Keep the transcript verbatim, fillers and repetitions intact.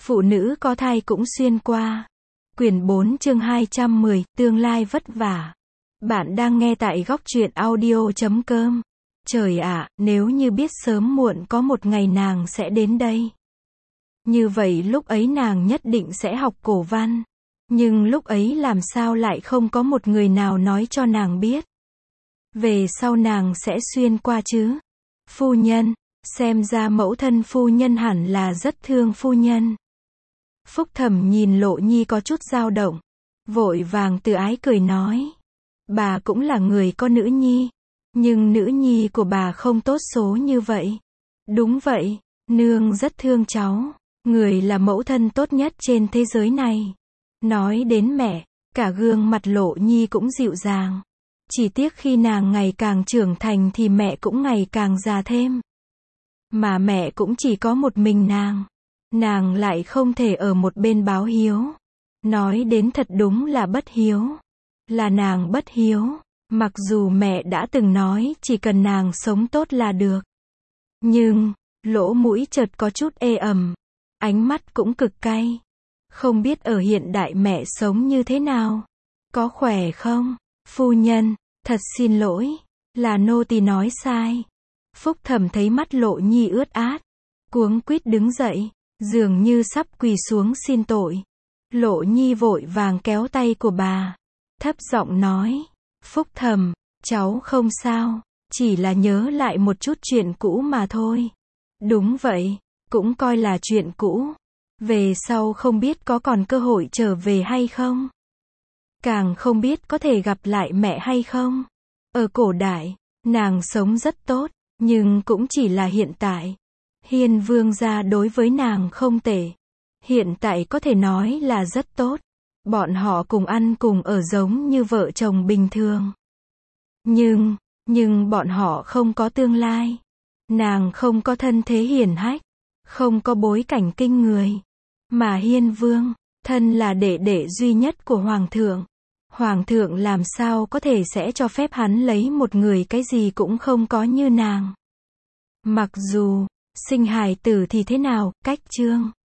Phụ nữ có thai cũng xuyên qua. Quyển bốn chương hai trăm mười, tương lai vất vả. Bạn đang nghe tại góc truyện audio chấm com. Trời ạ, nếu như biết sớm muộn có một ngày nàng sẽ đến đây. Như vậy lúc ấy nàng nhất định sẽ học cổ văn. Nhưng lúc ấy làm sao lại không có một người nào nói cho nàng biết. Về sau nàng sẽ xuyên qua chứ. Phu nhân, xem ra mẫu thân phu nhân hẳn là rất thương phu nhân. Phúc Thẩm nhìn Lộ Nhi có chút dao động, vội vàng từ ái cười nói. Bà cũng là người có nữ nhi, nhưng nữ nhi của bà không tốt số như vậy. Đúng vậy, nương rất thương cháu, người là mẫu thân tốt nhất trên thế giới này. Nói đến mẹ, cả gương mặt Lộ Nhi cũng dịu dàng. Chỉ tiếc khi nàng ngày càng trưởng thành thì mẹ cũng ngày càng già thêm. Mà mẹ cũng chỉ có một mình nàng. Nàng lại không thể ở một bên báo hiếu. Nói đến thật đúng là bất hiếu. Là nàng bất hiếu. Mặc dù mẹ đã từng nói chỉ cần nàng sống tốt là được. Nhưng, lỗ mũi chợt có chút ê ẩm. Ánh mắt cũng cực cay. Không biết ở hiện đại mẹ sống như thế nào? Có khỏe không? Phu nhân, thật xin lỗi. Là nô tỳ nói sai. Phúc Thẩm thấy mắt Lộ Nhi ướt át. Cuống quýt đứng dậy. Dường như sắp quỳ xuống xin tội. Lộ Nhi vội vàng kéo tay của bà. Thấp giọng nói. Phúc Thẩm, cháu không sao. Chỉ là nhớ lại một chút chuyện cũ mà thôi. Đúng vậy, cũng coi là chuyện cũ. Về sau không biết có còn cơ hội trở về hay không. Càng không biết có thể gặp lại mẹ hay không. Ở cổ đại, nàng sống rất tốt, nhưng cũng chỉ là hiện tại. Hiên Vương gia đối với nàng không tệ. Hiện tại có thể nói là rất tốt. Bọn họ cùng ăn cùng ở giống như vợ chồng bình thường. Nhưng, nhưng bọn họ không có tương lai. Nàng không có thân thế hiển hách. Không có bối cảnh kinh người. Mà Hiên Vương, thân là đệ đệ duy nhất của Hoàng thượng. Hoàng thượng làm sao có thể sẽ cho phép hắn lấy một người cái gì cũng không có như nàng. Mặc dù, sinh hài tử thì thế nào, cách chương.